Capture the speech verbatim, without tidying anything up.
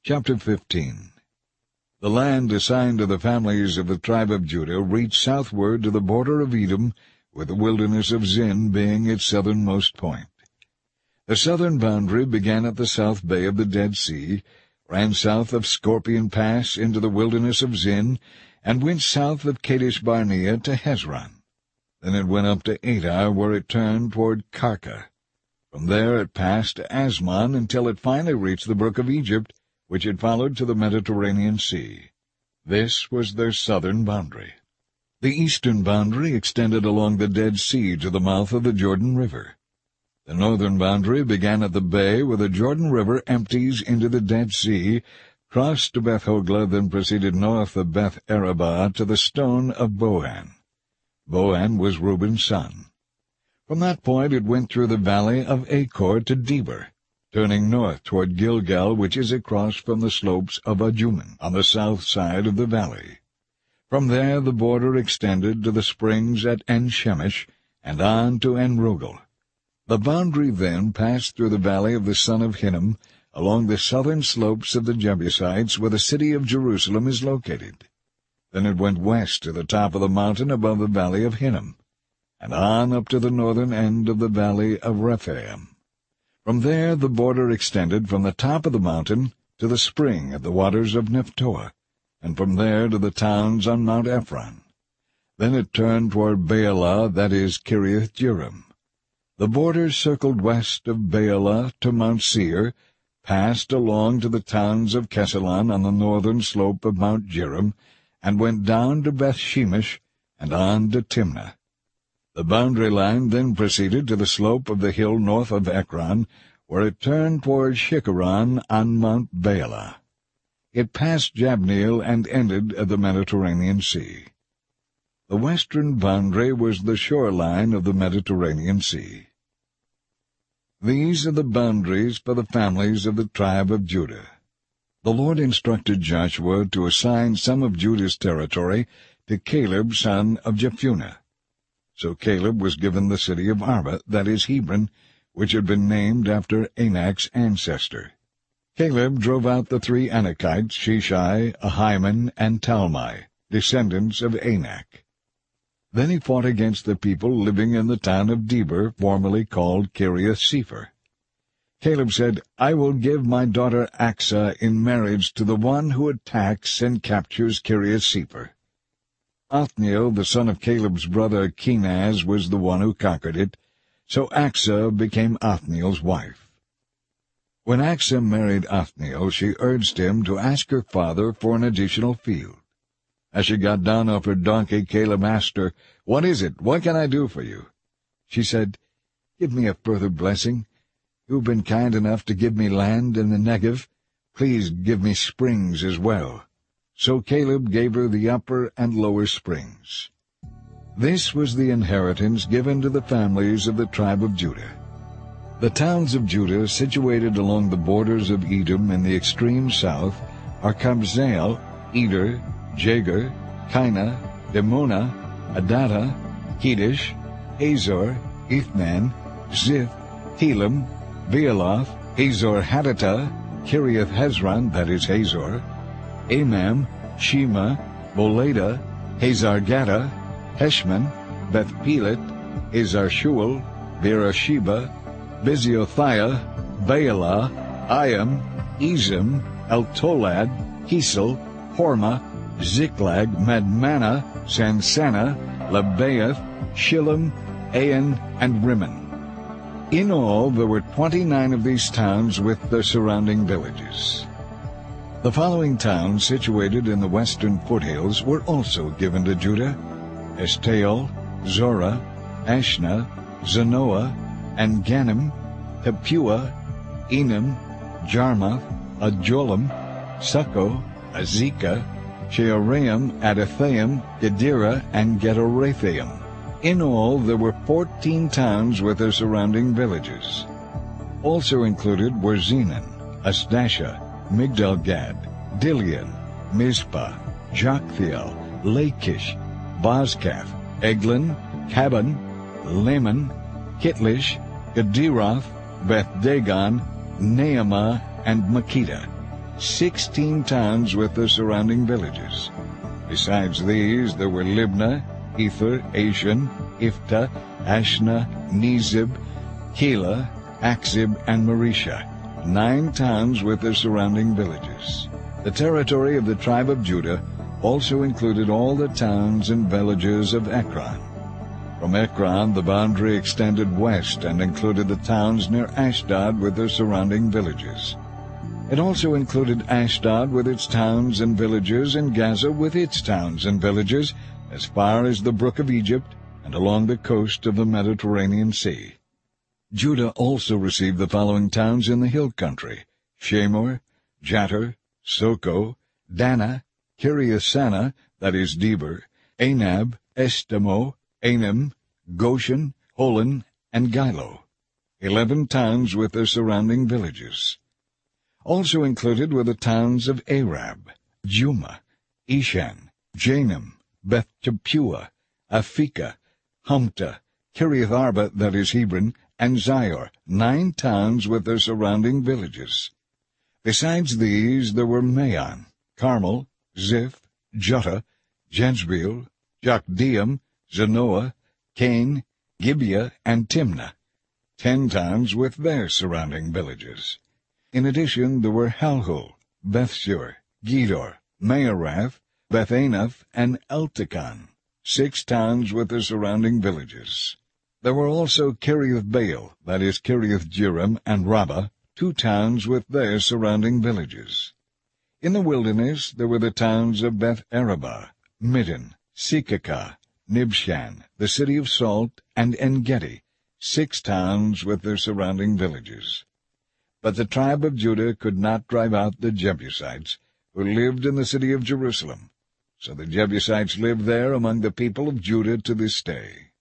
Chapter fifteen. The land assigned to the families of the tribe of Judah reached southward to the border of Edom, with the wilderness of Zin being its southernmost point. The southern boundary began at the south bay of the Dead Sea, ran south of Scorpion Pass into the wilderness of Zin, and went south of Kadesh Barnea to Hezron. Then it went up to Adar, where it turned toward Karka. From there it passed to Asmon until it finally reached the brook of Egypt, which it followed to the Mediterranean Sea. This was their southern boundary. The eastern boundary extended along the Dead Sea to the mouth of the Jordan River. The northern boundary began at the bay where the Jordan River empties into the Dead Sea, crossed to Beth Hogla, then proceeded north of Beth Arabah to the stone of Bohan. Bohan was Reuben's son. From that point it went through the valley of Achor to Deber, turning north toward Gilgal, which is across from the slopes of Ajuman, on the south side of the valley. From there the border extended to the springs at En-Shemesh, and on to En-Rogel. The boundary then passed through the valley of the son of Hinnom, along the southern slopes of the Jebusites, where the city of Jerusalem is located. Then it went west to the top of the mountain above the valley of Hinnom, and on up to the northern end of the valley of Rephaim. From there the border extended from the top of the mountain to the spring at the waters of Nephtoah, and from there to the towns on Mount Ephron. Then it turned toward Baalah, that is, Kiriath-Jearim. The border circled west of Baalah to Mount Seir, passed along to the towns of Kesalon on the northern slope of Mount Jearim, and went down to Beth-Shemesh and on to Timnah. The boundary line then proceeded to the slope of the hill north of Ekron, where it turned toward Shikharon on Mount Baalah. It passed Jabneel and ended at the Mediterranean Sea. The western boundary was the shoreline of the Mediterranean Sea. These are the boundaries for the families of the tribe of Judah. The Lord instructed Joshua to assign some of Judah's territory to Caleb son of Jephunneh. So Caleb was given the city of Arba, that is Hebron, which had been named after Anak's ancestor. Caleb drove out the three Anakites, Sheshai, Ahiman, and Talmai, descendants of Anak. Then he fought against the people living in the town of Deber, formerly called Kiriath-Sepher. Caleb said, "I will give my daughter Aksah in marriage to the one who attacks and captures Kiriath-Sepher." Othniel, the son of Caleb's brother Kenaz, was the one who conquered it, so Aksah became Othniel's wife. When Aksah married Othniel, she urged him to ask her father for an additional field. As she got down off her donkey, Caleb asked her, "What is it? What can I do for you?" She said, "Give me a further blessing. You've been kind enough to give me land in the Negev. Please give me springs as well." So Caleb gave her the upper and lower springs. This was the inheritance given to the families of the tribe of Judah. The towns of Judah situated along the borders of Edom in the extreme south are Kabzeel, Eder, Jagur, Kaina, Demonah, Adadah, Kedesh, Hazor, Ithnan, Zith, Telam, Bealoth, Hazor Hadattah, Kiriath Hezron, that is Hazor, Amam, Shema, Moladah, Hazar-Gadah, Heshman, Beth-Pelet, Hazar-Shual, Beersheba, Beziothaiah, Baalah, Ayam, Ezim, Eltolad, Kesel, Hormah, Ziklag, Madmannah, Sansannah, Labaoth, Shillam, Ain, and Rimmon. In all, there were twenty-nine of these towns with their surrounding villages. The following towns situated in the western foothills were also given to Judah: Eshtaol, Zorah, Ashna, Zanoah, and Ganim, Tepuah, Enim, Jarmuth, Adullam, Succo, Azekah, Shearaim, Adathaim, Gedera, and Gederothaim. In all, there were fourteen towns with their surrounding villages. Also included were Zenan, Ashdasha, Migdal-Gad, Dilean, Mizpah, Joktheel, Lachish, Bozkath, Eglon, Caban, Laman, Kitlish, Gederoth, Beth-Dagon, Naamah, and Makkedah. sixteen towns with the surrounding villages. Besides these, there were Libnah, Ether, Ashan, Iphta, Ashna, Nezib, Keilah, Achzib, and Maresha, nine towns with their surrounding villages. The territory of the tribe of Judah also included all the towns and villages of Ekron. From Ekron the boundary extended west and included the towns near Ashdod with their surrounding villages. It also included Ashdod with its towns and villages, and Gaza with its towns and villages, as far as the brook of Egypt and along the coast of the Mediterranean Sea. Judah also received the following towns in the hill country: Shamor, Jattir, Soko, Dana, Kiriathsana, that is Deber, Anab, Estemo, Anim, Goshen, Holon, and Gilo, eleven towns with their surrounding villages. Also included were the towns of Arab, Juma, Eshan, Janam, Beth-Tappuah, Aphekah, Humta, Kiriath-Arba, that is Hebron, and Zior, nine towns with their surrounding villages. Besides these there were Maon, Carmel, Ziph, Juttah, Jezreel, Jokdeam, Zanoah, Cain, Gibeah, and Timnah, ten towns with their surrounding villages. In addition, there were Halhul, Bethsur, Gedor, Maarath, Bethanath, and Eltekon, six towns with their surrounding villages. There were also Kiriath-Baal, that is Kiriath-Jearim, and Rabbah, two towns with their surrounding villages. In the wilderness there were the towns of Beth-Arabah, Middin, Sekakah, Nibshan, the city of Salt, and En-Gedi, six towns with their surrounding villages. But the tribe of Judah could not drive out the Jebusites, who lived in the city of Jerusalem. So the Jebusites live there among the people of Judah to this day.